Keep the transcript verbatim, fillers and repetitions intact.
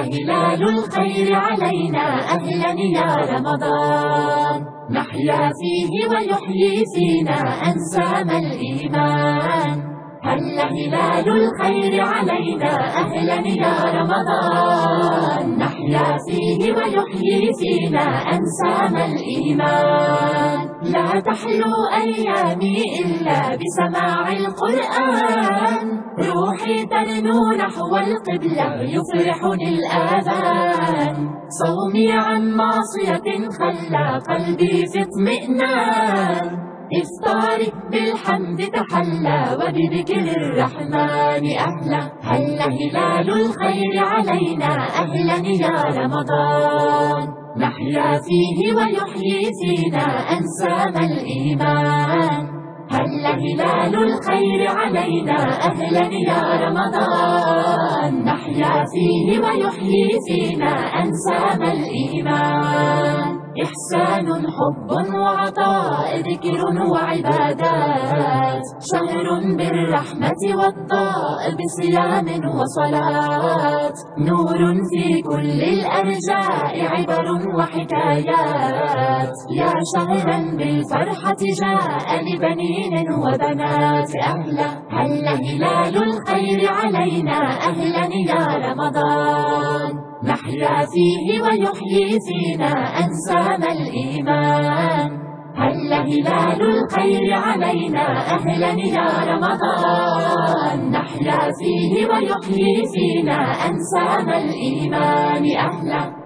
هلال الخير علينا أهلا يا رمضان، نحيا فيه ويحيي فينا أنسام الإيمان. هل هلال الخير علينا أهلا يا رمضان، نحيا فيه ويحيي فينا أنسام الإيمان. لا تحلو أيامي إلا بسماع القرآن، روحي ترنو نحو القبلة يفرحني الآذان. صومي عن معصية خلى قلبي في اطمئنان، إفطاري بالحمد تحلى وبذكر الرحمن أهلا. هل هلال الخير علينا أهلا يا رمضان، نحيا فيه ويحيي فينا أنسام الإيمان. هل هلال الخير علينا أهلا يا رمضان، نحيا فيه ويحيي فينا أنسام الإيمان. إحسان حب وعطاء ذكر وعبادات، شهر بالرحمة والضاء بصيام وصلاة. نور في كل الأرجاء عبر وحكايات، يا شهرا بالفرحة جاء لبنين وبنات أهلا. هل هلال الخير علينا أهلا يا رمضان، نحيا فيه ويحيي فينا أنسام الإيمان. هل هلال الخير علينا أهلا يا رمضان، نحيا فيه ويحيي فينا أنسام الإيمان أهلا.